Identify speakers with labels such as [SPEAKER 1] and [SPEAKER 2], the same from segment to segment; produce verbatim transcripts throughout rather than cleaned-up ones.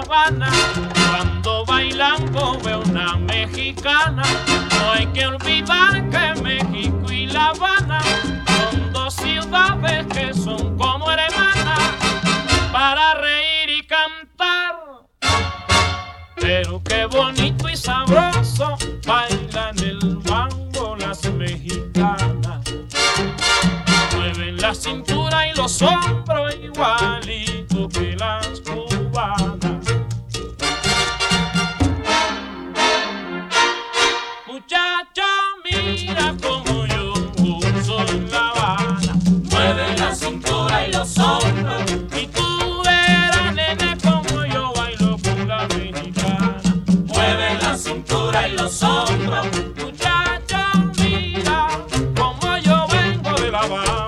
[SPEAKER 1] Habana. Cuando bailando veo una mexicana, no hay que olvidar que México y La Habana son dos ciudades que son como hermanas para reír y cantar. Pero qué bonito y sabroso bailan el mambo las mexicanas. Mueven la cintura y los hombros igualito que las cubanas. Muchacho, mira como yo gozo en La Habana.
[SPEAKER 2] Mueven la cintura y los hombros.
[SPEAKER 1] Y tú verás, nene, como yo bailo con la mexicana.
[SPEAKER 2] Mueven la cintura y los hombros.
[SPEAKER 1] Muchacho, mira como yo vengo de La Habana.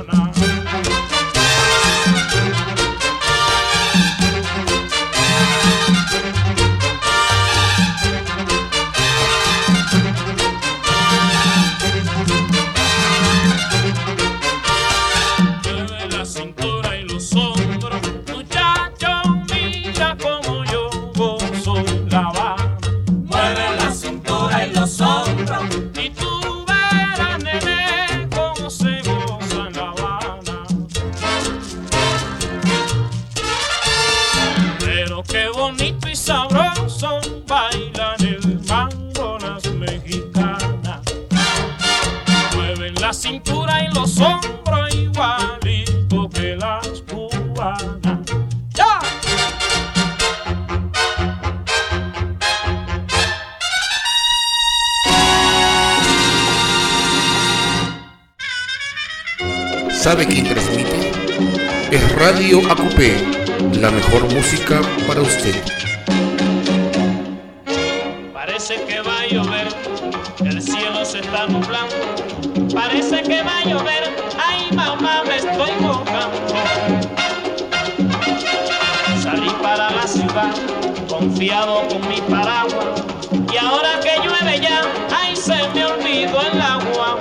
[SPEAKER 1] Y tú verás, nene, cómo se goza en La Habana. Pero qué bonito y sabroso bailan el mambo las mexicanas. Mueven la cintura y los hombros igualito que las cubanas. ¡Ya!
[SPEAKER 3] ¿Sabe quién transmite? Es Radio Acupé, la mejor música para usted.
[SPEAKER 1] Parece que va a llover, el cielo se está nublando. Parece que va a llover, ay mamá me estoy mojando. Salí para la ciudad, confiado con mi paraguas. Y ahora que llueve ya, ay se me olvidó el agua.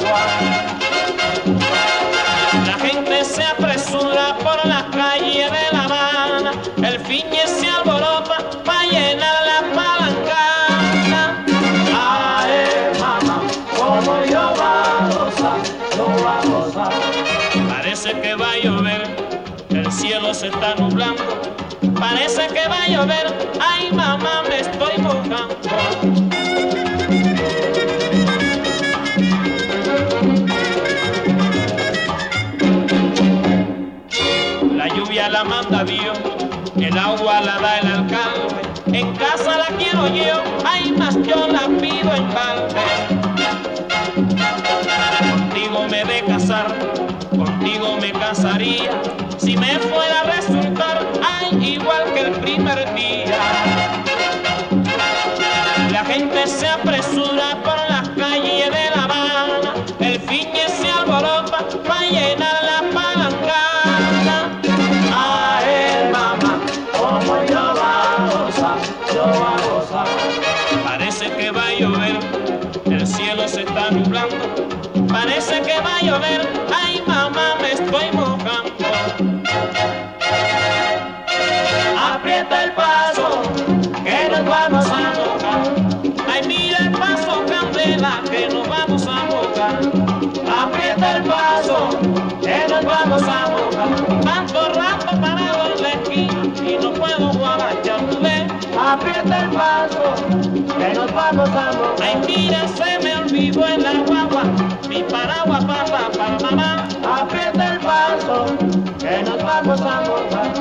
[SPEAKER 1] La gente se apresura por las calles de La Habana, el fiñe se alborota para llenar la palangana.
[SPEAKER 2] Ay, mamá, como yo va a gozar, yo va a gozar.
[SPEAKER 1] Parece que va a llover, el cielo se está nublando. Parece que va a llover, ay mamá me estoy mojando. La manda Dios, el agua la da el alcalde. En casa la quiero yo, ay más yo la pido en balde. Contigo me de casar, contigo me casaría. Si me fuera a resultar, ay igual que el primer día. La gente se apresura por las calles de La Habana, el fiñe se alborota para llenar la palangana. Parece que va a llover, el cielo se está nublando. Parece que va a llover, ay mamá me estoy mojando.
[SPEAKER 2] Aprieta el paso, que nos vamos a mojar.
[SPEAKER 1] Ay mira el paso, candela, que nos vamos a mojar.
[SPEAKER 2] Aprieta el paso, que nos vamos a mojar.
[SPEAKER 1] Tanto rato parado en la esquina y no puedo agachar, tú ves.
[SPEAKER 2] Aprieta el paso, que nos vamos a mojar.
[SPEAKER 1] Ay mira, se me olvidó en la guagua, mi paraguas papá para mamá.
[SPEAKER 2] Aprieta el paso, que nos vamos a mojar.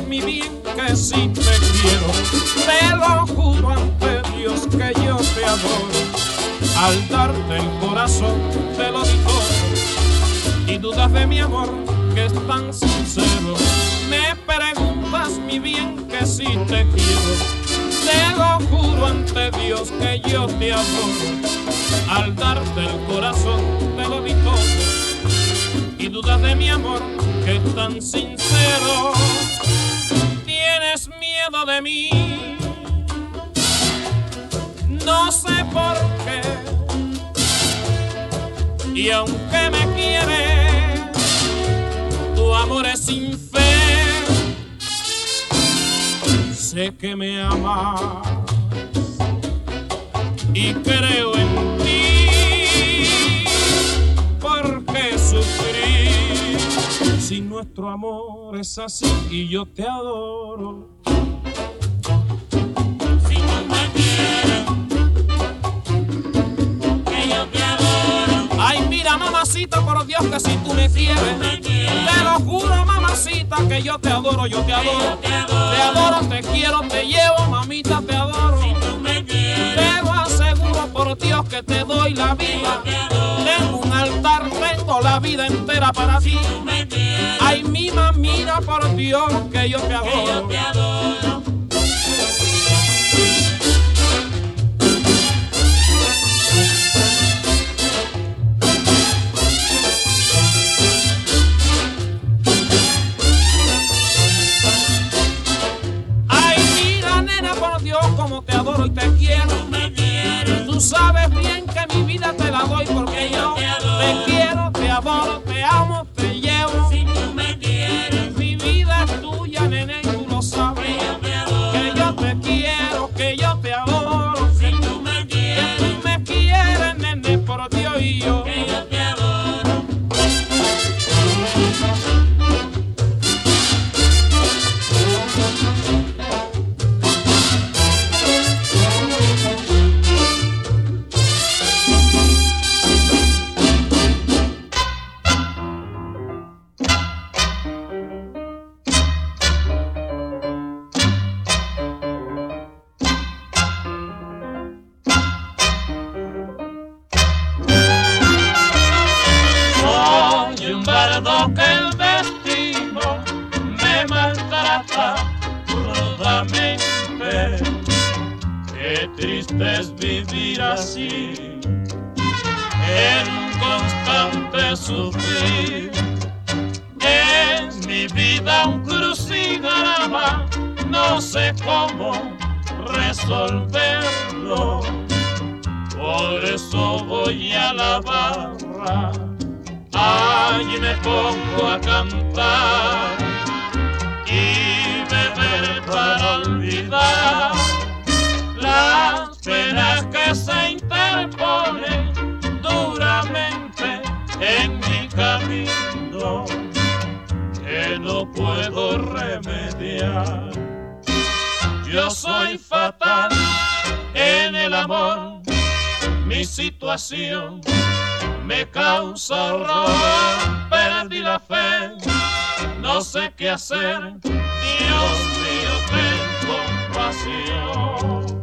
[SPEAKER 1] mi bien, que si te quiero, te lo juro ante Dios que yo te adoro. Al darte el corazón te lo digo, y dudas de mi amor que es tan sincero. Me preguntas mi bien, que si te quiero, te lo juro ante Dios que yo te adoro. Al darte el corazón te lo digo, y dudas de mi amor que es tan sincero. Tienes miedo de mí, no sé por qué, y aunque me quieres, tu amor es sin fe. Sé que me amas y creo en ti, ¿por qué sufrir si nuestro amor es así y yo te adoro?
[SPEAKER 2] Si tú me quieres, que yo te adoro.
[SPEAKER 1] Ay, mira, mamacita, por Dios, que si tú me quieres,
[SPEAKER 2] me quieres,
[SPEAKER 1] te lo juro, mamacita, que yo te adoro, yo te adoro,
[SPEAKER 2] yo te adoro.
[SPEAKER 1] te adoro, te quiero, te llevo, mamita, te adoro.
[SPEAKER 2] Si tú me quieres,
[SPEAKER 1] Te lo aseguro por Dios que te doy la vida. Tengo un altar, tengo la vida entera para ti.
[SPEAKER 2] tú me quieres,
[SPEAKER 1] Ay, mi mamita, por Dios que yo te
[SPEAKER 2] que yo
[SPEAKER 1] adoro.
[SPEAKER 2] te adoro.
[SPEAKER 1] Ay, mira, nena, por Dios, como te adoro y te quiero.
[SPEAKER 2] Tú me quieres,
[SPEAKER 1] Tú sabes bien que mi vida te la doy porque yo te quiero, te adoro, te amo, te llevo.
[SPEAKER 2] si tú me quieres,
[SPEAKER 1] Mi vida es tuya, nene, y tú lo sabes.
[SPEAKER 2] que yo te adoro.
[SPEAKER 1] Que yo te quiero, que yo te adoro.
[SPEAKER 2] Si tú me
[SPEAKER 1] Que
[SPEAKER 2] quieres,
[SPEAKER 1] tú me quieres, nene, por Dios y yo.
[SPEAKER 2] que yo te adoro.
[SPEAKER 1] Soy un bardo que el destino me maltrata rudamente. Qué triste es vivir así, en un constante sufrir. Es mi vida un crucigrama, no sé cómo resolverlo. Por eso voy a la barra, allí me pongo a cantar y beber para olvidar las penas que se interponen duramente en mi camino, que no puedo remediar. Yo soy fatal en el amor, mi situación me causa horror, perdí la fe, no sé qué hacer, Dios mío, ten compasión.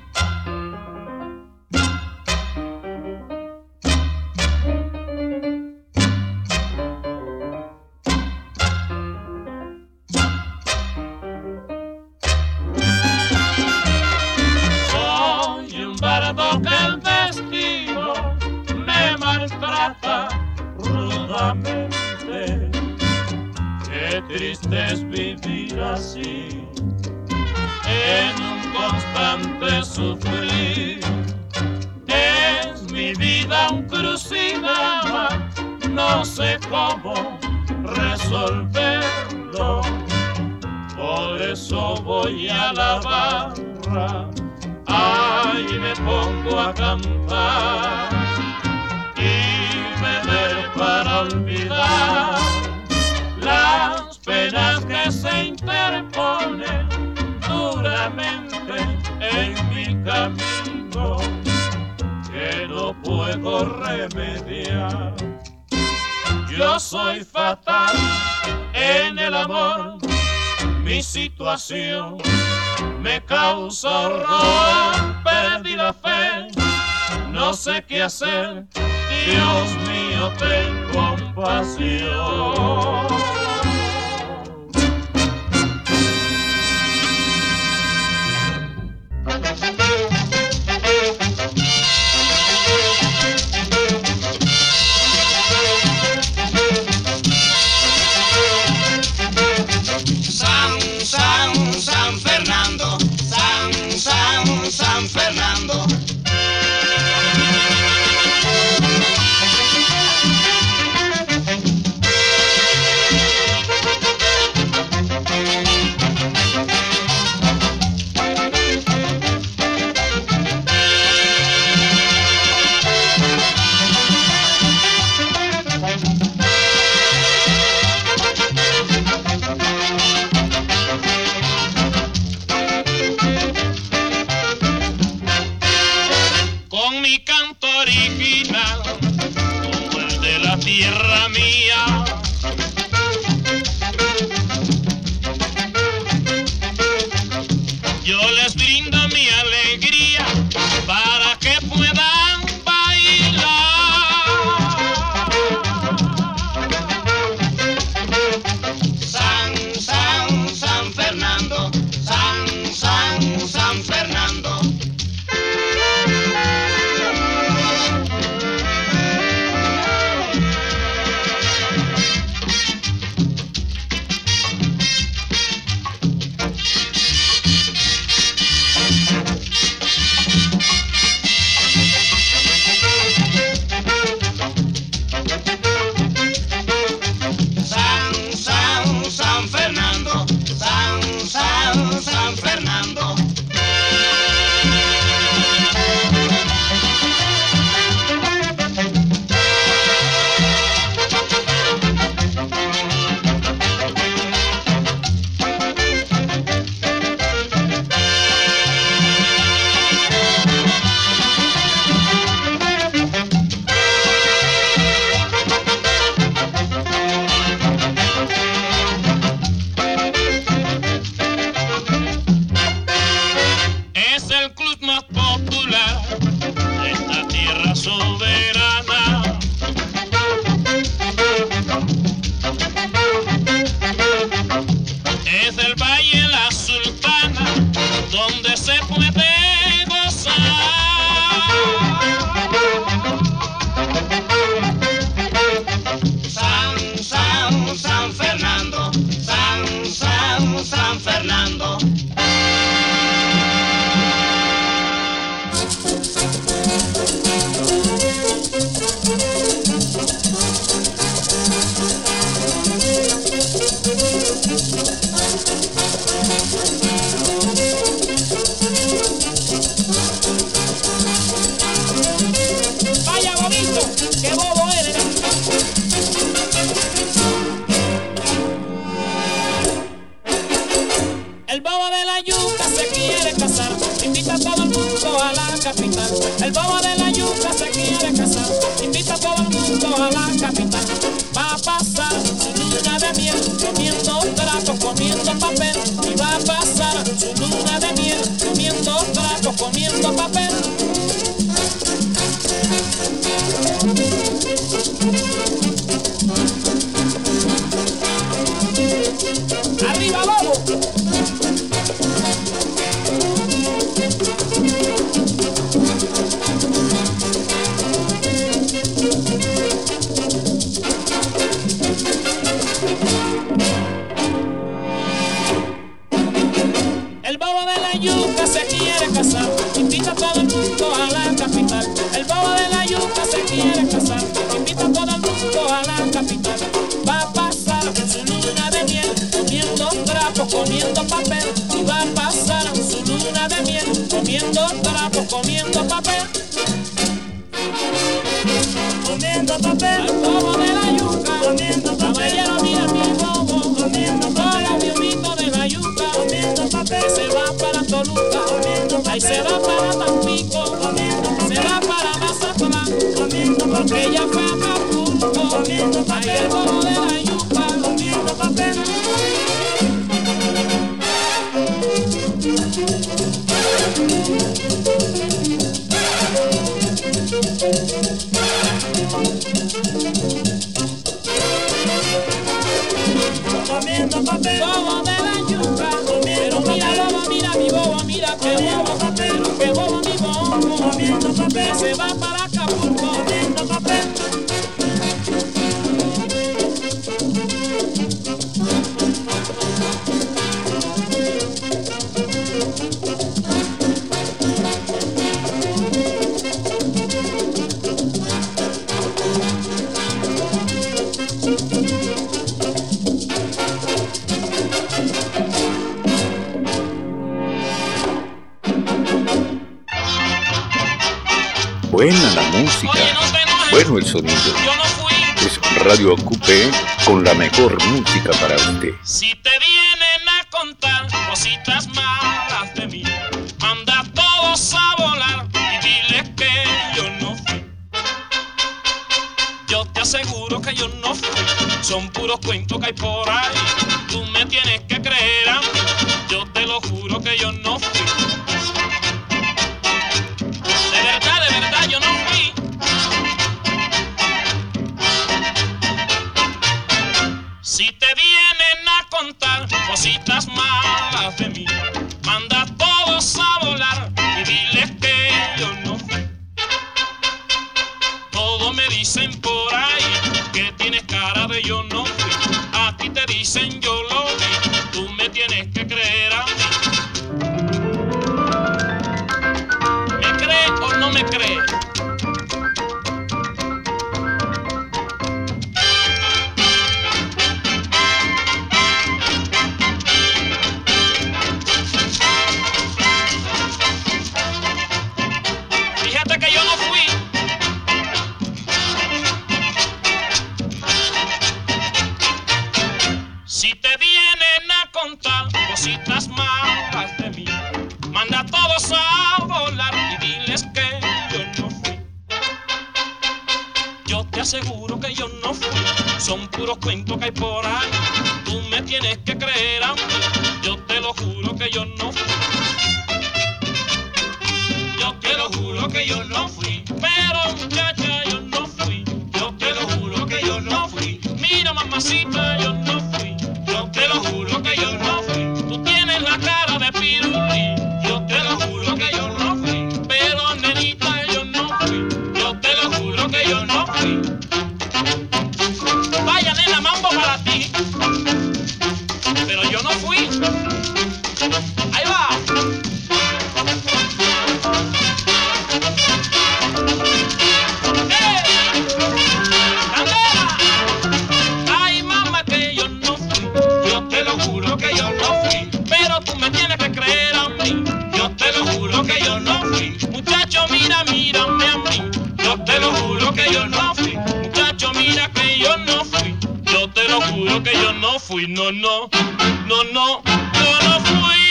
[SPEAKER 1] Soy un bardo que el destino me maltrata rudamente. Qué triste es vivir así, en un constante sufrir. Es mi vida un crucigrama, no sé cómo resolverlo. Por eso voy a la barra, ahí me pongo a cantar y beber para olvidar las penas que se interponen duramente en mi camino, que no puedo remediar. Yo soy fatal en el amor, Mi situación me causa horror, perdí la fe, no sé qué hacer. Dios mío, ten compasión.
[SPEAKER 4] San, San, San Fernando, San, San, San Fernando.
[SPEAKER 1] Con mi canto original, como el de la tierra mía, yo les brindo mi alegría para que puedan bailar.
[SPEAKER 4] San, San, San Fernando, San, San, San Fernando. San, San, San Fernando, San, San, San Fernando.
[SPEAKER 1] Es el club más popular de esta tierra soberana. Es el Valle La Sultana, donde se puede gozar.
[SPEAKER 4] San, San, San Fernando, San, San, San Fernando.
[SPEAKER 2] Vaya bobito, qué bobo eres. El bobo de la yuca se quiere casar, invita a todo el mundo a la capital. El bobo de la yuca se quiere casar, invita a todo el mundo a la capital. Va a pasar su luna de miel, comiendo trapo, comiendo papel. Y va a pasar su luna de miel, comiendo trapo, comiendo papel. ¡Arriba, bobo! El bobo de la yuca se quiere casar, invita a todo el mundo a la capital. El bobo de la yuca se quiere casar, invita a todo el mundo a la capital. Va a pasar su luna de miel, comiendo trapo, comiendo papel. Y va a pasar su luna de miel, comiendo trapo, comiendo papel. Comiendo papel. El bobo de la yuca, comiendo papel. Caballero, mira mi bobo, comiendo papel. Todo biomito de la yuca, comiendo papel. Se va para Toluca, comiendo papel. Ahí se va para Tampico, comiendo papel. Se va para Mazatlán, comiendo papel. Porque ella fue a Acapulco, comiendo papel. Ahí el bobo de la yuca, comiendo papel. comiendo papel. Bobo de la yuca, pero mira bobo, mira mi bobo, mira que bobo, pero que bobo mi bobo, comiendo papel. Se va para Acapulco, comiendo papel.
[SPEAKER 3] Buena la música,
[SPEAKER 1] Oye, no te enojes.
[SPEAKER 3] bueno el sonido.
[SPEAKER 1] Yo no fui.
[SPEAKER 3] Es Radio Acupé con la mejor música para usted.
[SPEAKER 1] Si te vienen a contar cositas malas de mí, manda a todos a volar y diles que yo no fui. Yo te aseguro que yo no fui, son puros cuentos que hay por ahí. Tú me tienes que creer a mí, yo te lo juro que yo no fui. De verdad, de verdad yo no fui. Si te vienen a contar cositas malas de mí, manda a todos a volar y diles que yo no fui. Todos me dicen por ahí que tienes cara de yo no fui. A ti te dicen yo lo vi, tú me tienes que creer a mí. ¿Me crees o no me crees? Fíjate que yo no fui. Si te vienen a contar cositas malas de mí, manda a todos a volar y diles que yo no fui. Yo te aseguro que yo no fui, son puros cuentos que hay por ahí. Tú me tienes que creer a mí, yo te lo juro que yo no fui. Yo te lo juro que yo no fui, pero muchacha yo no fui. Yo te lo juro que yo no fui. Mira mamacita yo no fui. Yo te lo juro que yo no fui. Tú tienes la cara de pirulí. Yo te lo juro que yo no fui. Pero nenita yo no fui. Yo te lo juro que yo no fui. Vaya nena, mambo para ti. Pero yo no fui. Ahí va. Muchacho, mira, mírame a mí. Yo te lo juro que yo no fui. Muchacho, mira que yo no fui. Yo te lo juro que yo no fui. No, no, no, no, yo no fui.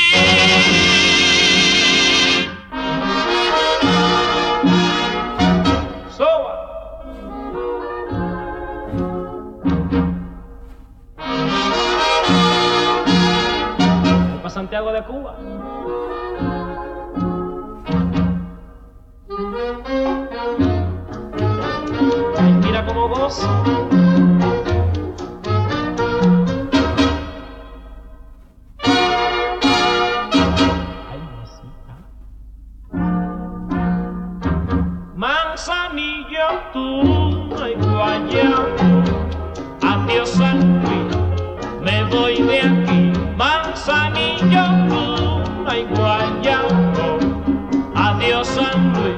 [SPEAKER 1] Soba. Voy para Santiago de Cuba. Ay, mira cómo gozo. Ay, masita. Manzanillo, tú, ay, guayabo. Adiós, San Luis, me voy de aquí. Manzanillo, tú, ay, guayabo. Adiós, San Luis.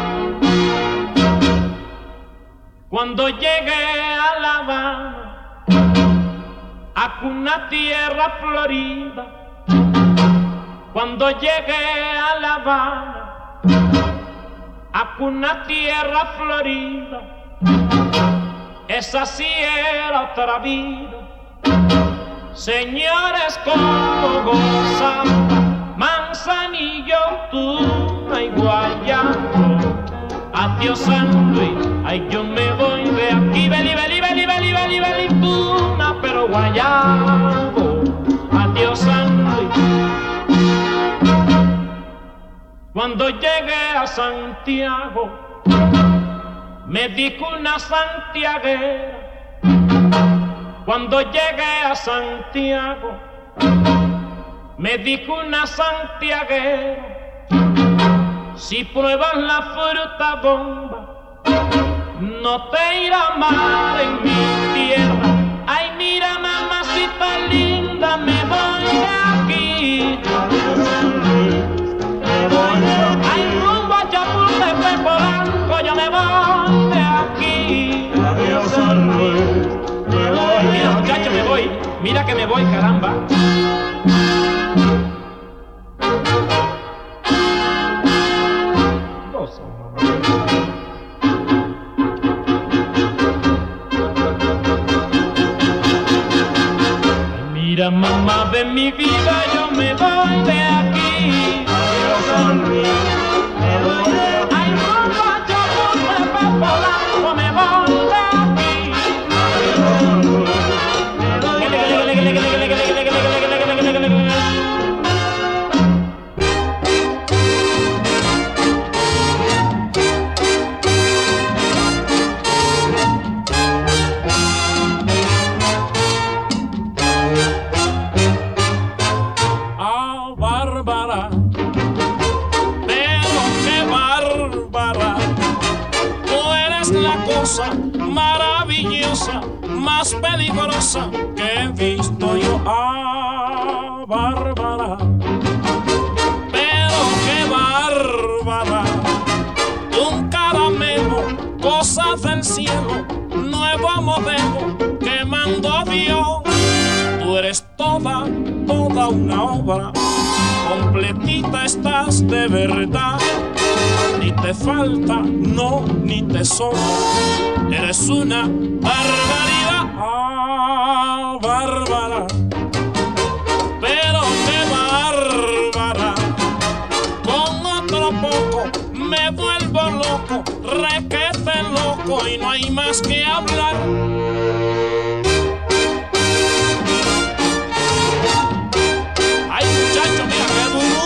[SPEAKER 1] Cuando llegué a La Habana, a una tierra florida. Cuando llegué a La Habana, a una tierra florida. Esa sí era otra vida. Señores, como gozan. Manzanillo, tú, ay, guayabo. Adiós, San Luis, ay, yo me voy de aquí. Beli, beli, beli, beli, beli, beli, tuna, pero guayabo. Adiós, San Luis. Cuando llegué a Santiago, me dijo una santiaguera Cuando llegué a Santiago, me dijo una santiaguera, si pruebas la fruta bomba, no te irá mal en mi tierra. Ay, mira, mamacita linda, me voy de aquí. Ay, rumbo a Chapultepec, Polanco, yo me voy de aquí. Mira, muchacho, me voy. Mira que me voy, caramba. Mira, mamá, de mi vida yo me voy de aquí. Ay, rumbo a Chapultepec, Polanco, me voy de aquí. Maravillosa, más peligrosa que he visto yo. Ah, Bárbara, pero qué bárbara, un caramelo, cosa del cielo, nuevo modelo que mandó Dios. Tú eres toda, toda una obra, completita estás de verdad. Ni te falta, no, ni te sobra. Eres una barbaridad, ah, bárbara. Pero qué bárbara. Con otro poco me vuelvo loco, requete loco y no hay más que hablar. Ay, muchacho, mira qué duro.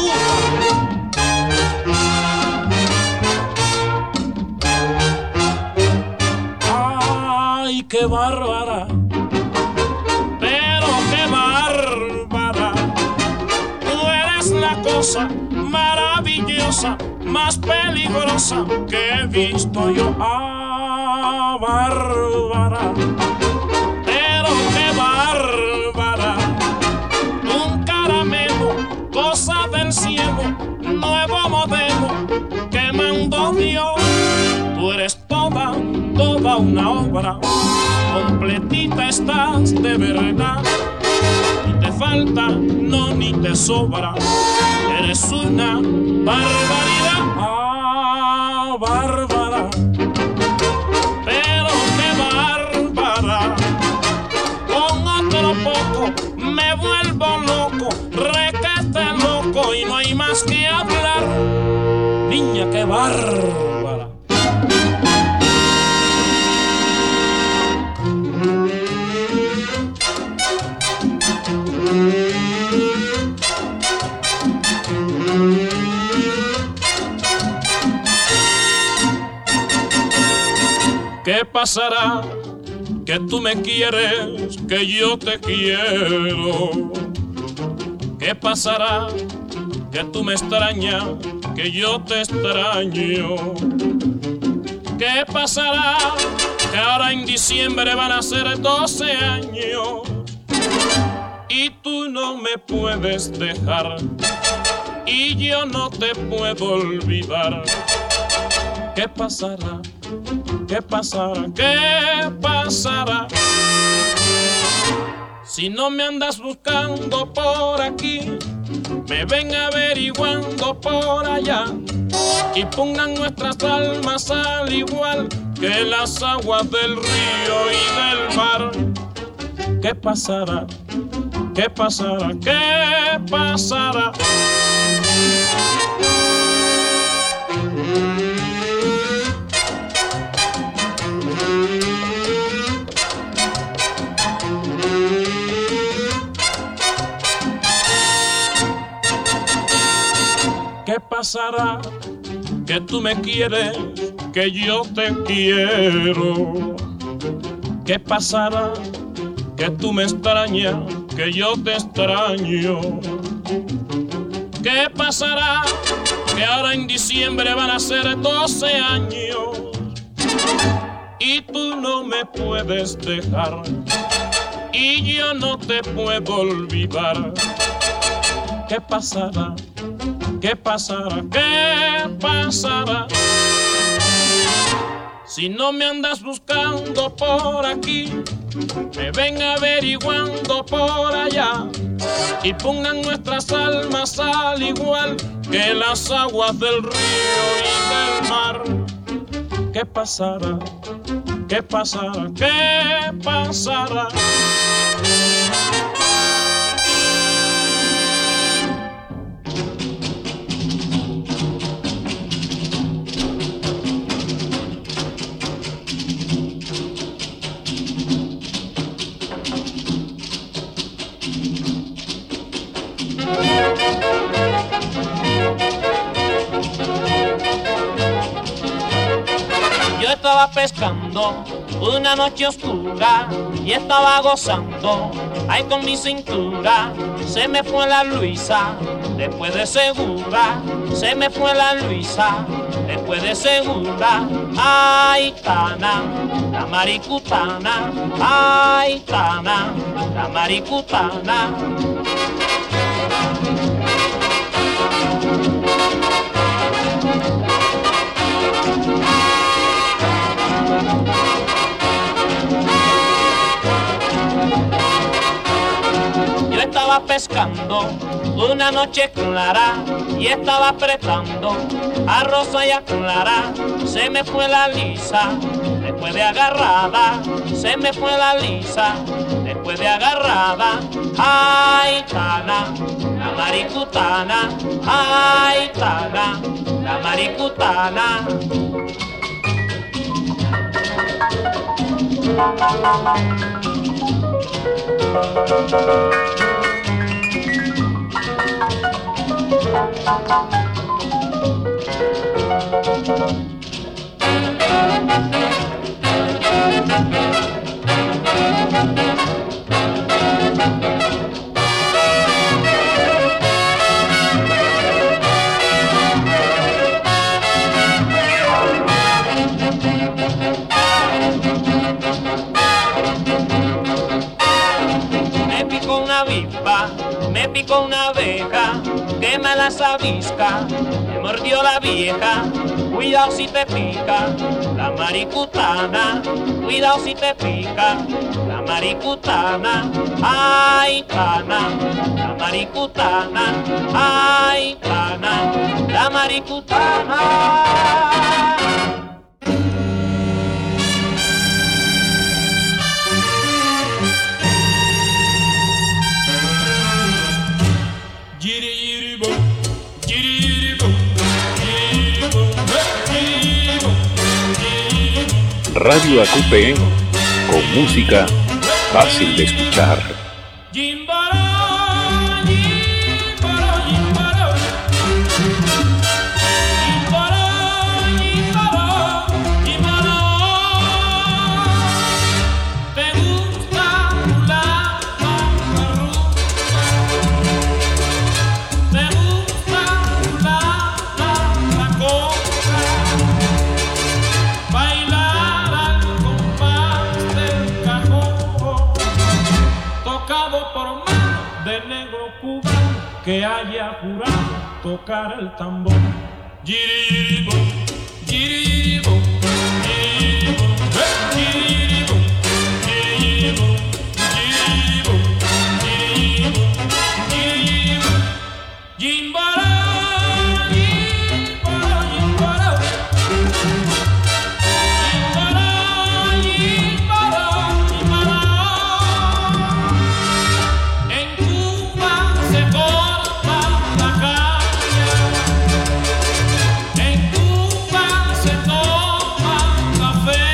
[SPEAKER 1] Qué bárbara, pero qué bárbara. Tú eres la cosa maravillosa, más peligrosa que he visto yo. Ah, bárbara, pero qué bárbara. Un caramelo, cosa del cielo, nuevo modelo que mandó Dios. Tú eres toda, toda una obra, completita estás de verdad. Ni te falta, no, ni te sobra. Eres una barbaridad, ah, bárbara. Pero qué bárbara. Con otro poco me vuelvo loco, requete loco y no hay más que hablar. Niña, qué bárbara. ¿Qué pasará? Que tú me quieres, que yo te quiero. ¿Qué pasará? Que tú me extrañas, que yo te extraño. ¿Qué pasará? Que ahora en diciembre van a ser doce años y tú no me puedes dejar y yo no te puedo olvidar. ¿Qué pasará? ¿Qué pasará? ¿Qué pasará? Si no me andas buscando por aquí, me ven averiguando por allá y pongan nuestras almas al igual que las aguas del río y del mar. ¿Qué pasará? ¿Qué pasará? ¿Qué pasará? ¿Qué pasará? Que tú me quieres, que yo te quiero. ¿Qué pasará? que tú me extrañas, que yo te extraño. ¿Qué pasará? Que ahora en diciembre van a ser doce años y tú no me puedes dejar y yo no te puedo olvidar. ¿Qué pasará? ¿Qué pasará? ¿Qué pasará? Si no me andas buscando por aquí, me ven averiguando por allá y pongan nuestras almas al igual que las aguas del río y del mar. ¿Qué pasará? ¿Qué pasará? ¿Qué pasará?
[SPEAKER 2] Yo estaba pescando una noche oscura y estaba gozando ahí con mi cintura. Se me fue la Luisa, después de segura. Se me fue la Luisa, después de segura. Ay, Tana, la maricutana. Ay, Tana, la maricutana. Yo estaba pescando una noche clara y estaba apretando a Rosa y a Clara. Se me fue la Lisa, después de agarrada. Se me fue la Lisa, después de agarrada. Ay, Tana, la maricutana. Ay, Tana, la maricutana. Me picó una abeja que me las avisca, me mordió la vieja, cuidado si te pica la maricutana, cuidado si te pica la maricutana. Ay, Tana, la maricutana. Ay, Tana, la maricutana.
[SPEAKER 3] Radio A Q P, con música fácil de escuchar.
[SPEAKER 1] Que haya jurado tocar el tambor. Yiribo, yiribo, yiribo, yiribo, yiribo, yiribo, yiribo, yiribo, yimbara, yimbara, yimbara, yimbara, yimbara, yimbara. En Cuba se corta la caña, en Cuba se toma café,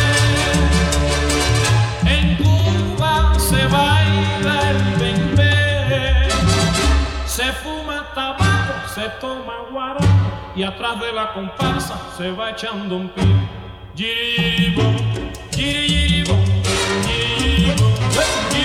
[SPEAKER 1] en Cuba se baila el bembé, se fuma tabaco, se toma guarapo y atrás de la comparsa se va echando un pie. Yiribo, yiribo, yiribo, yiribo.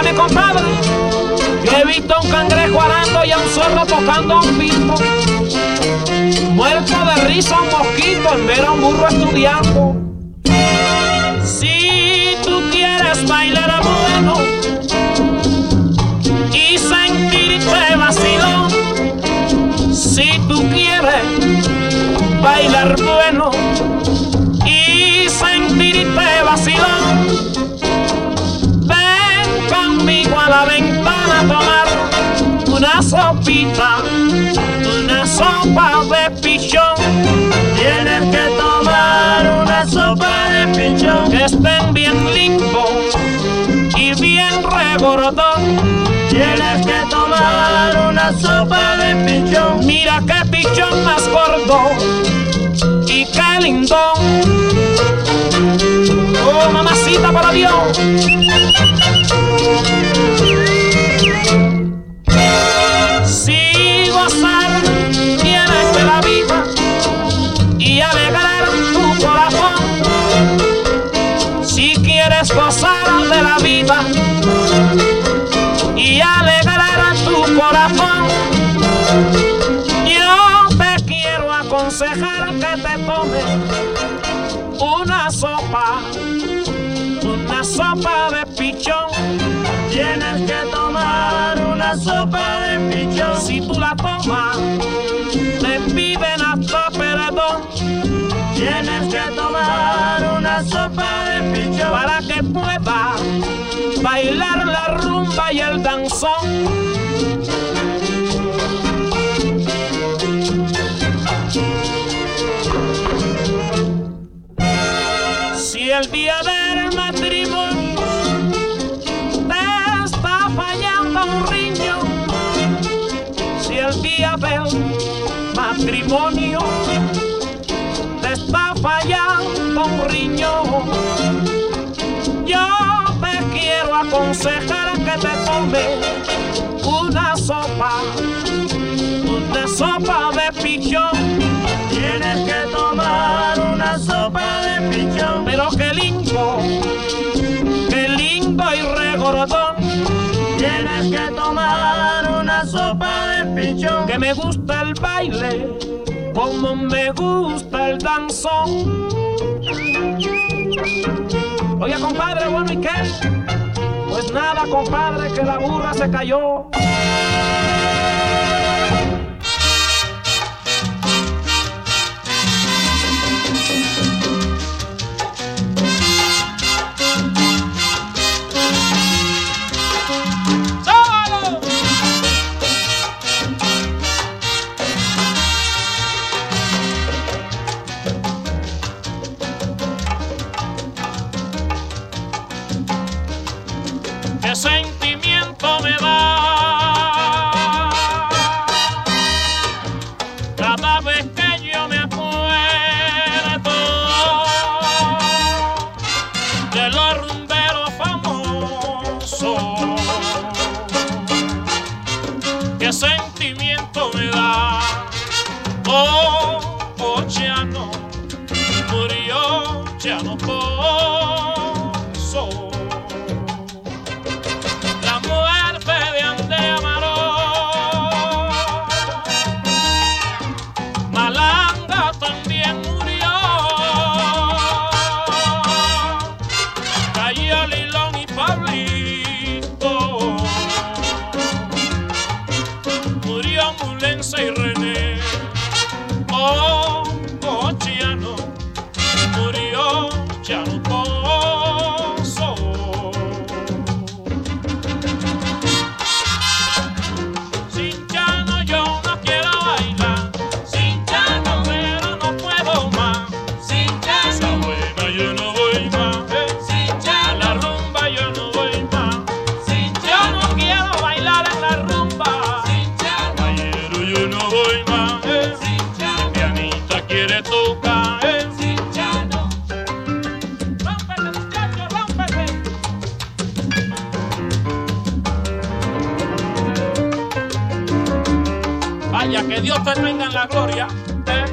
[SPEAKER 2] Oiga, mi compadre, yo he visto a un cangrejo arando y a un zorro tocando un pito. Muerto de risa un mosquito en ver a un burro estudiando. Si tú quieres bailar bueno y sentirte vacilón, si tú quieres bailar bueno y sentirte vacilón, ven conmigo a la ventana a tomar una sopita, una sopa de pichón.
[SPEAKER 4] Tienes que tomar una sopa de pichón,
[SPEAKER 2] Que estén bien limpios y bien regordón.
[SPEAKER 4] tienes que tomar una sopa de pichón.
[SPEAKER 2] Mira qué pichón más gordo y qué lindón. Oh, mamacita, para Dios. Si gozar tienes de la vida y alegrar tu corazón, si quieres gozar de la vida y alegrar tu corazón, yo te quiero aconsejar que te tomes una sopa, una sopa de pichón.
[SPEAKER 4] Tienes que tomar una sopa de pichón.
[SPEAKER 2] Si tú la tomas, te piden hasta perdón.
[SPEAKER 4] Tienes que tomar una sopa de pichón
[SPEAKER 2] Para que puedas bailar la rumba y el danzón. Si el día del matrimonio te está fallando un riño, si el día del matrimonio te está fallando un riñón, yo te quiero aconsejar que te tomes una sopa, una sopa de pichón.
[SPEAKER 4] Tienes que tomar una sopa de pichón.
[SPEAKER 2] Pero qué lindo, qué lindo y regordón.
[SPEAKER 4] Tienes que tomar una sopa de pichón.
[SPEAKER 2] Que me gusta el baile como me gusta el danzón. Oiga, compadre, bueno, ¿y qué? Pues nada, compadre, que la burra se cayó. ¿Qué sentimiento me da cada vez que yo me acuerdo de los rumberos famosos? ¿Qué sentimiento me da? Oh, oh, Chano, murió Chano Pozo. Y René, oh, oh, Chiano, murió Chano Pozo. Sin Chano yo no quiero bailar, sin Chano pero no puedo más, sin Chano esa buena yo no voy más, eh. Sin Chano a la rumba yo no voy más, sin Chano yo no quiero bailar en la rumba, sin Chano yo no voy más, eh. Sin Chano el pianista quiere tocar, eh. Sin Chano rómpete, muchacho, rómpete. Vaya, que Dios te tenga en la gloria, eh.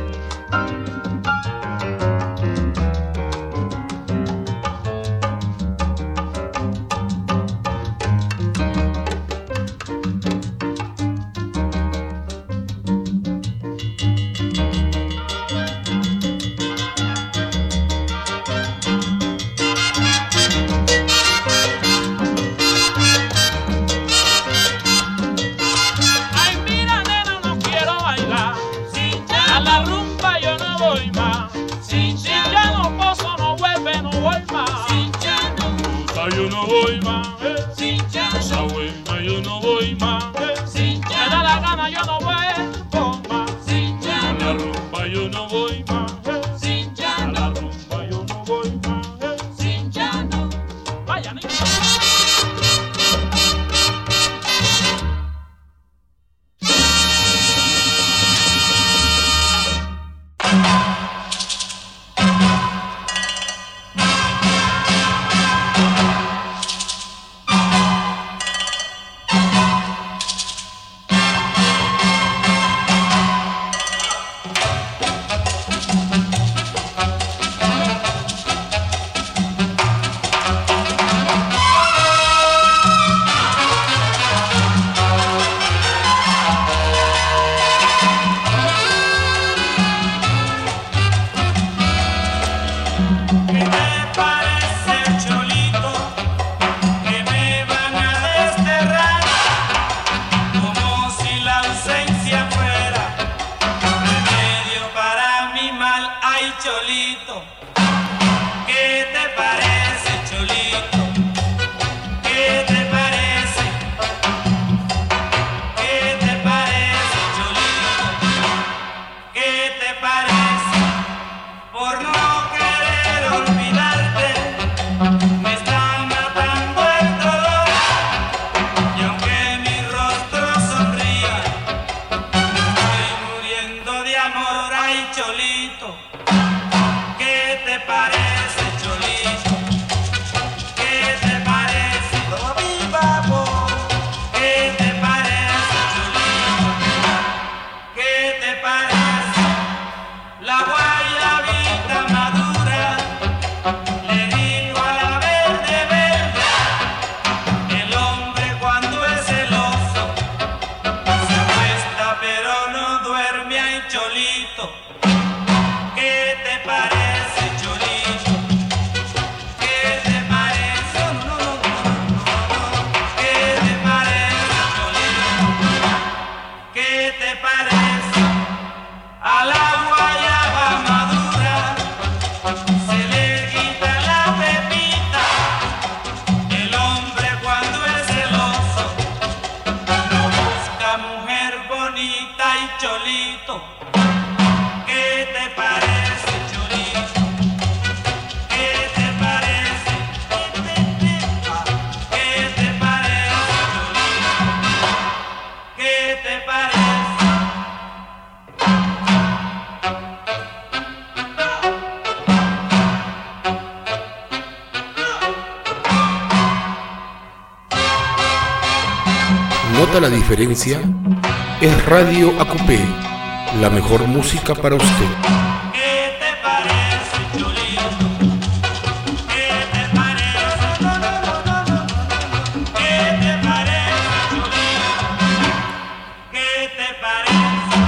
[SPEAKER 1] sin chano.
[SPEAKER 2] Cosa buena yo no voy más,
[SPEAKER 1] Sin
[SPEAKER 2] me da
[SPEAKER 1] chano,
[SPEAKER 2] la gana yo no vuelvo más.
[SPEAKER 1] sin
[SPEAKER 2] A
[SPEAKER 1] chano,
[SPEAKER 2] la rumba yo no voy más,
[SPEAKER 1] sin
[SPEAKER 2] a
[SPEAKER 1] chano,
[SPEAKER 2] la rumba yo no voy más.
[SPEAKER 1] sin chano.
[SPEAKER 2] Vaya, niña.
[SPEAKER 4] ¿Qué te parece, Cholito? Que me van a desterrar, como si la ausencia fuera remedio para mi mal. Ay, Cholito, ¿qué te parece, Cholito? ¿Qué te parece? ¿Qué te parece, Cholito? ¿Qué te parece? Por no querer olvidarte, me está matando el dolor. Y aunque mi rostro sonría, me estoy muriendo de amor. Ay, Cholito, ¿qué te parece, Cholito? ¿Qué te parece? ¿Qué te parece, Cholito? ¿Qué te parece? La guayabita madura le dijo a la verde verde, el hombre cuando es celoso se acuesta pero no duerme. Ay, Cholito, ¿qué te parece, Cholito? ¿Qué te parece? No, no, no, no, no. ¿Qué te parece, Cholito? ¿Qué te parece? A la guayaba madura se le quita la pepita. El hombre cuando es celoso no busca mujer bonita. Y Cholito, ¿qué te parece, Cholito? ¿Qué te parece? ¿Qué te parece, Cholito? ¿Qué te parece?
[SPEAKER 3] ¿Nota la diferencia? Es Radio Acupé, la mejor música para usted.
[SPEAKER 4] ¿Qué te parece, Cholito? ¿Qué te parece? No, no, no, no, no, no. ¿Qué te parece, Cholito? ¿Qué te parece?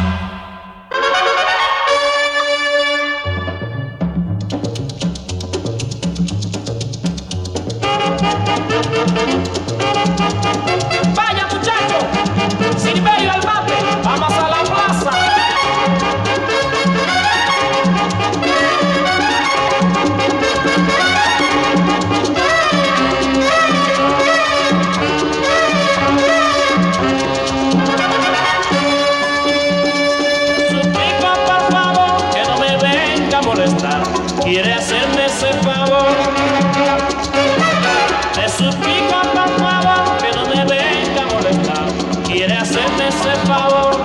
[SPEAKER 2] Vaya, muchacho, Silverio al mate, vamos a la plaza. Suplico por favor que no me venga a molestar, quiere hacerme ese favor. Te suplico por favor que no me venga a molestar, quiere hacerme ese favor.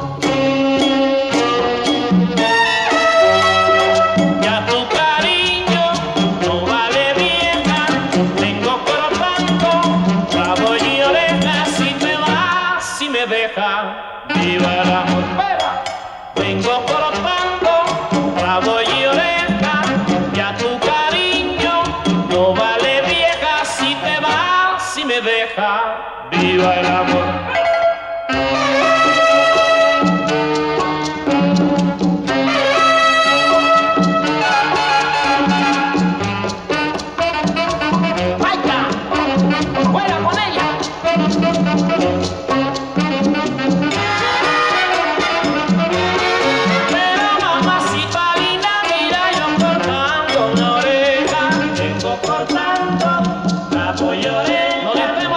[SPEAKER 2] Ya tu cariño no vale vieja, tengo cortando rabo y oreja. Si te vas, si me dejas, viva el amor. Espera. Vengo cortando rabo y oreja, ya tu cariño no vale vieja. Si te vas, si me dejas, viva el amor. ¡Vaya! ¡Fuera con ella! Pero mamacita linda, mira yo cortando una oreja, vengo cortando la pollo. No le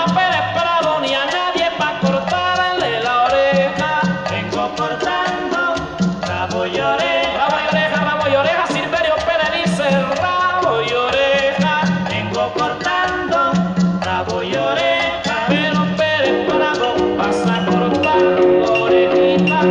[SPEAKER 2] pero Pérez Prado pasa cortando orejita.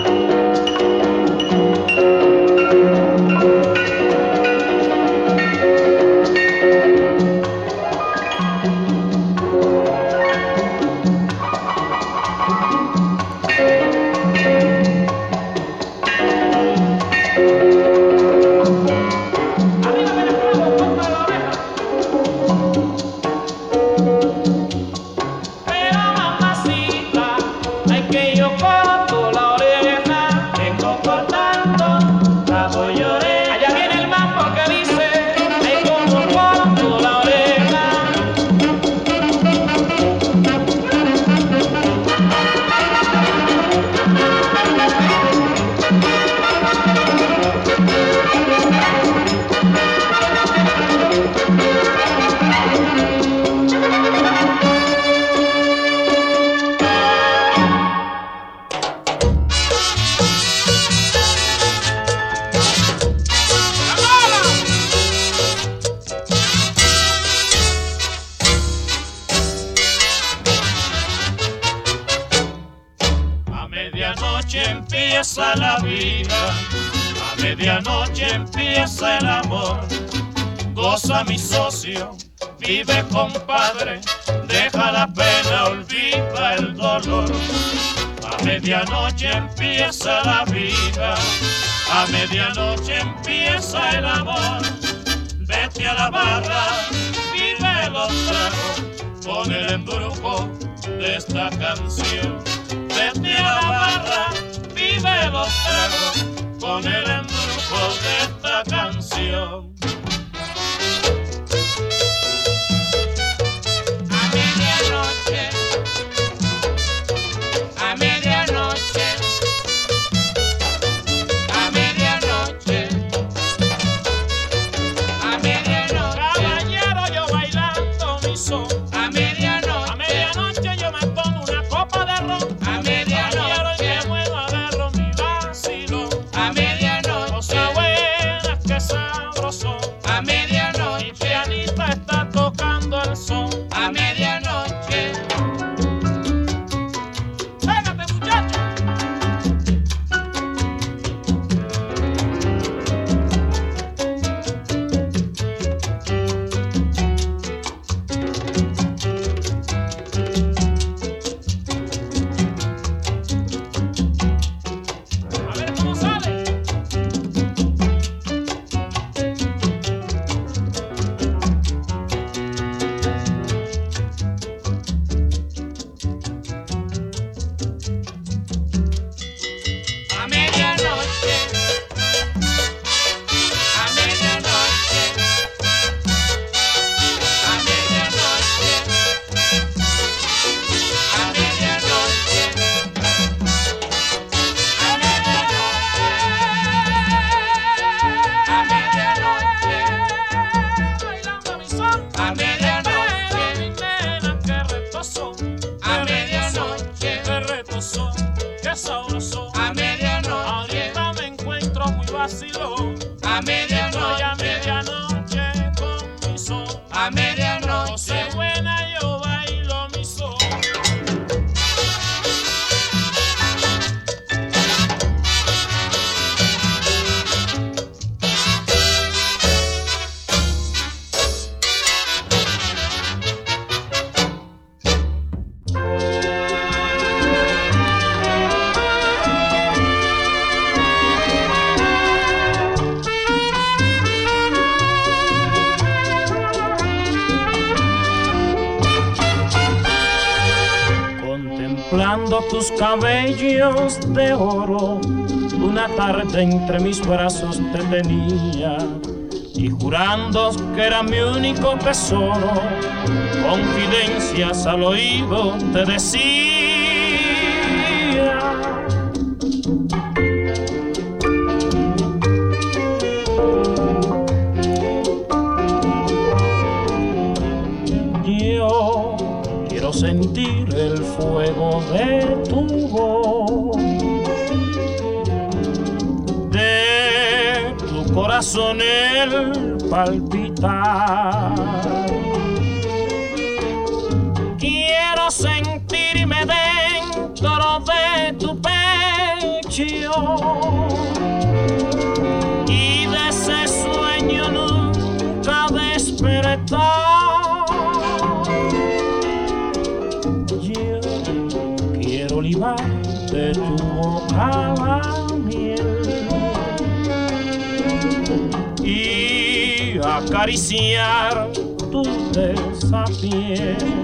[SPEAKER 1] Empieza la vida, a medianoche empieza el amor. Goza mi socio, vive compadre, deja la pena, olvida el dolor. A medianoche empieza la vida, a medianoche empieza el amor. Vete a la barra, vive los tragos, con el embrujo de esta canción. Vete a la barra, vive los tragos, con el embrujo de esta canción.
[SPEAKER 2] A medianoche, a medianoche, a medianoche, a medianoche.
[SPEAKER 1] Caballero, yo bailando mi son.
[SPEAKER 2] A medianoche,
[SPEAKER 1] A medianoche yo me tomo una copa de ron.
[SPEAKER 2] a medianoche, a medianoche,
[SPEAKER 1] Cosa buena que sabroso.
[SPEAKER 2] a
[SPEAKER 1] Mi
[SPEAKER 2] medianoche,
[SPEAKER 1] pianista está tocando el son.
[SPEAKER 2] a medianoche.
[SPEAKER 1] Pégate, muchacho. A ver cómo sale.
[SPEAKER 2] A medianoche, a medianoche, a medianoche, a medianoche, a medianoche,
[SPEAKER 1] Bailando mi son.
[SPEAKER 2] a medianoche,
[SPEAKER 1] Mi nena, qué retoso.
[SPEAKER 2] a medianoche,
[SPEAKER 1] Qué retoso. Qué sabroso.
[SPEAKER 2] a medianoche,
[SPEAKER 1] Ahorita me encuentro muy vacilón.
[SPEAKER 2] a
[SPEAKER 1] Estoy a
[SPEAKER 2] medianoche,
[SPEAKER 1] medianoche con mi son.
[SPEAKER 2] a medianoche.
[SPEAKER 1] Cosa buena yo bailo mi son. Contemplando tus cabellos de oro, una tarde entre mis brazos te tenía, y jurando que era mi único tesoro, confidencias al oído te decía. Yo quiero sentir el fuego de tu voz, de tu corazón el palpitar. Quiero
[SPEAKER 2] quiero sentirme dentro de tu pecho y de ese sueño nunca despertar. Yo quiero libar de tu boca la miel y acariciar tu esa piel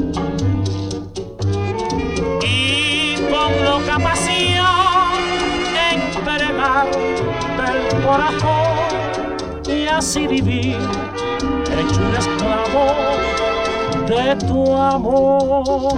[SPEAKER 2] y con loca pasión entregar del corazón y así vivir hecho un esclavo de tu amor.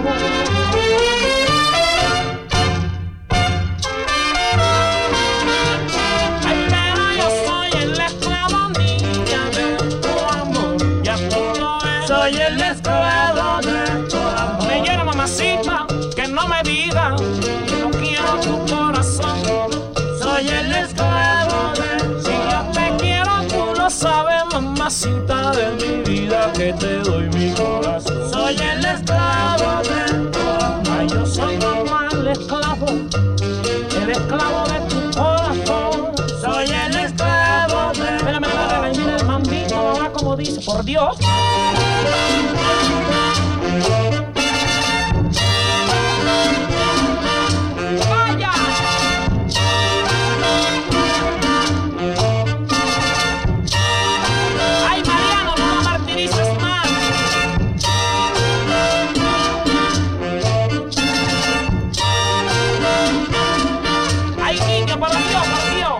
[SPEAKER 1] Soy el esclavo de tu amor.
[SPEAKER 2] Me llena mamacita que no me diga que no quiero tu corazón.
[SPEAKER 1] Soy el esclavo de tu
[SPEAKER 2] Si yo te quiero tú lo sabes mamacita de mi vida que te doy mi corazón.
[SPEAKER 1] Soy el esclavo de tu amor.
[SPEAKER 2] Ay, yo soy mamá el esclavo, el esclavo de tu corazón.
[SPEAKER 1] Soy el esclavo de tu
[SPEAKER 2] Mira, mira, mira, mira el mambito ahora como dice, por Dios. ¡Vaya! ¡Ay, Mariano, no lo martirices más! ¡Ay, niño, por Dios, por Dios!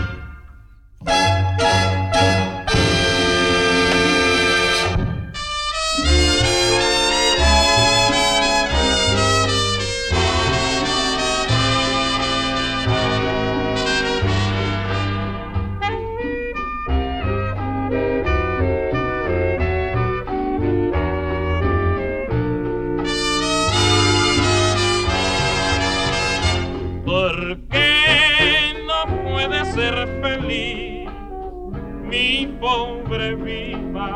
[SPEAKER 1] ¿Por qué no puede ser feliz mi pobre vida?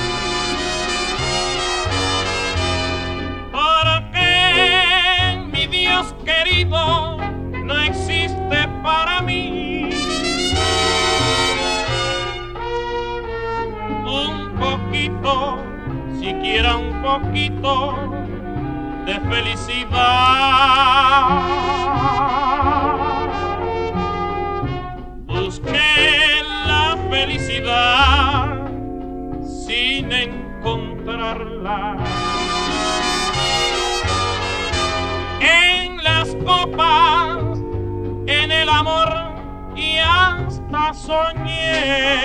[SPEAKER 1] ¿Por qué mi Dios querido no existe para mí? Un poquito, siquiera un poquito de felicidad. Busqué la felicidad sin encontrarla en las copas, en el amor y hasta soñé.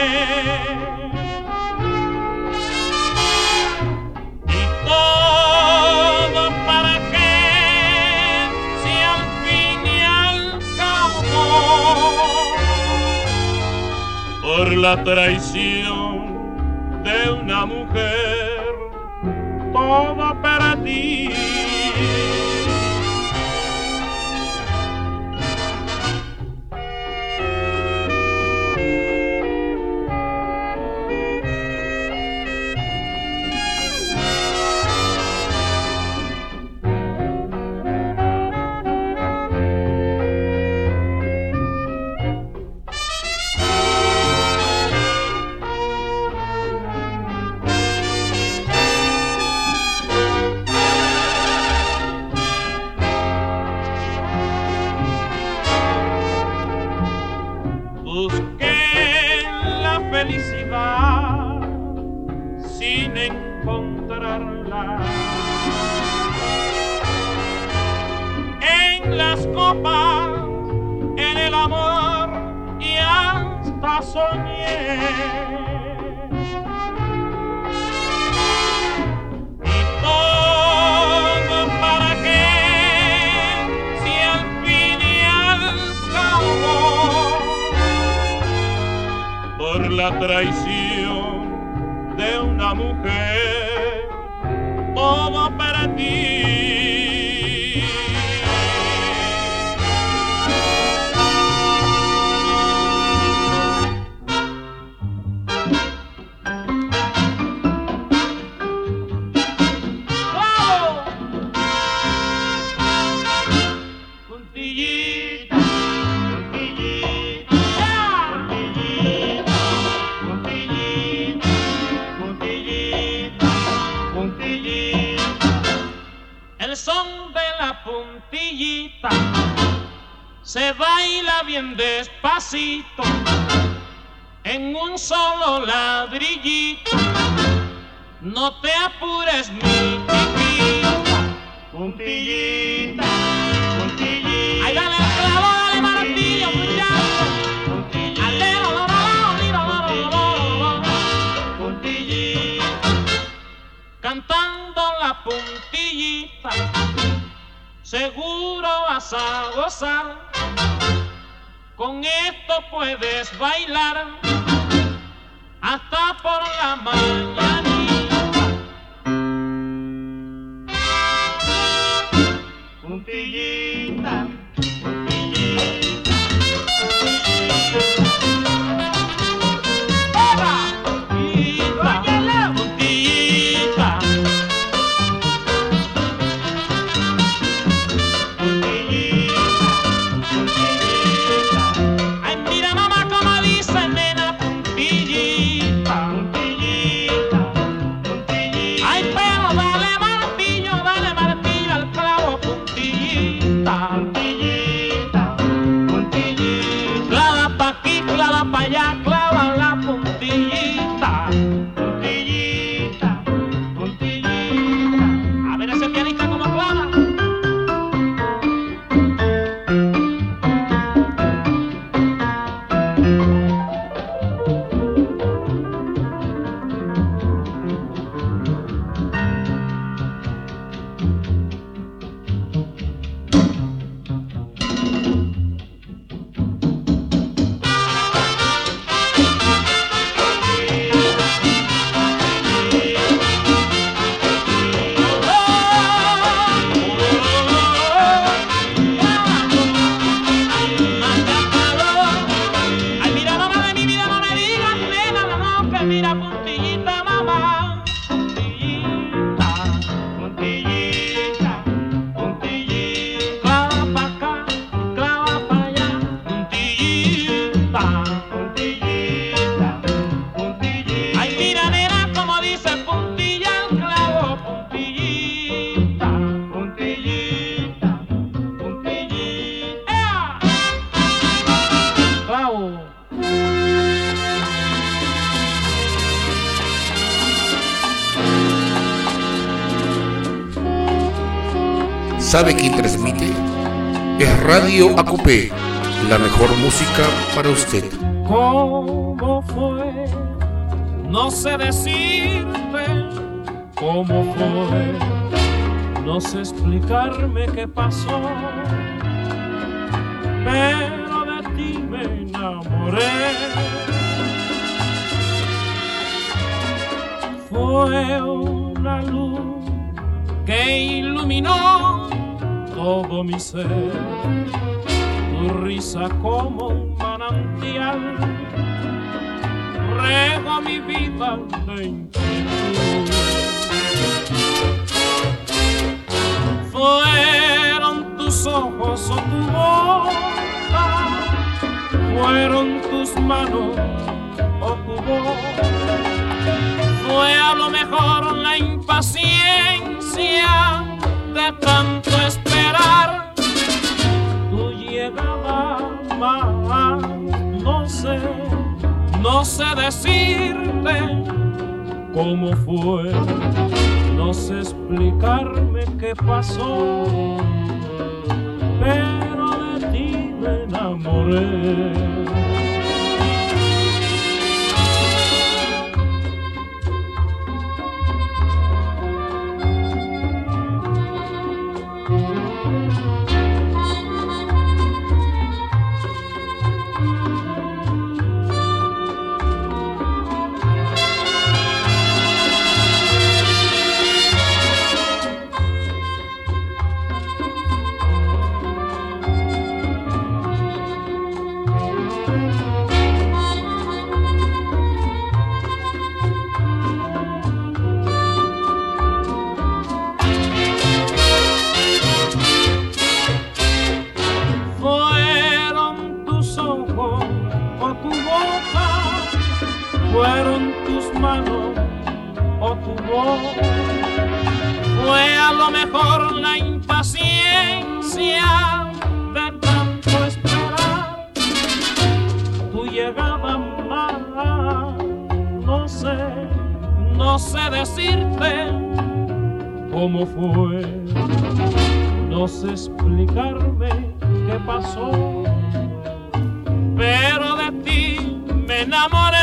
[SPEAKER 1] Y todo para qué, si al fin y al cabo, por la traición de una mujer, todo perdí. Busqué la felicidad sin encontrarla en las copas, en el amor y hasta soñé. Y todo para qué, si al fin y al cabo, por la traición de una mujer, todo perdí.
[SPEAKER 2] ¡Bravo!
[SPEAKER 1] son de la puntillita, se baila bien despacito, en un solo ladrillito. No te apures, mi chiquita.
[SPEAKER 4] Puntillita, puntillita.
[SPEAKER 1] Ay, dale el clavo, dale martillo, muchacho.
[SPEAKER 4] Puntillita,
[SPEAKER 1] Alero, lo, lo, lo, lo, lo, lo, lo.
[SPEAKER 4] puntillita.
[SPEAKER 1] Cantando la puntillita, seguro vas a gozar. Con esto puedes bailar hasta por la mañanita.
[SPEAKER 4] Puntillita,
[SPEAKER 1] Puntillita, puntillita. Ay, mira mamá como dice nena, puntillita.
[SPEAKER 4] puntillita, puntillita.
[SPEAKER 1] Ay, pero dale martillo, dale martillo al clavo, puntillita.
[SPEAKER 4] Puntillita, puntillita.
[SPEAKER 1] Clava pa' aquí, clava pa' allá, clava la puntillita.
[SPEAKER 4] Puntillita, puntillita.
[SPEAKER 1] A ver ese pianista como clava. Ay, mira mamá de mi vida, no me digas nena, no, no, que mira puntillita mamá, puntillita.
[SPEAKER 4] Puntillita, puntillita.
[SPEAKER 1] Clava pa' acá, clava pa' allá, puntillita.
[SPEAKER 4] Puntillita, puntillita.
[SPEAKER 1] Ay, mira nena como dice puntilla al clavo, puntillita.
[SPEAKER 4] Puntillita, puntillita.
[SPEAKER 1] ¡Ea! Clavo.
[SPEAKER 3] ¿Sabe quién transmite? Es Radio Acopé, la mejor música para usted.
[SPEAKER 2] ¿Cómo fue? No sé decirte cómo fue. No sé explicarme qué pasó. Pero de ti me enamoré. Fue una luz que iluminó todo mi ser. Tu risa como un manantial rego mi vida de inquietud. Fueron tus ojos o tu boca, fueron tus manos o tu voz. Fue a lo mejor la impaciencia de tanto esperar tu llegada más. No sé, no sé decirte cómo fue, no sé explicarme qué pasó, pero de ti me enamoré.
[SPEAKER 1] no sé, no sé decirte cómo fue, no sé explicarme qué pasó, pero de ti me enamoré.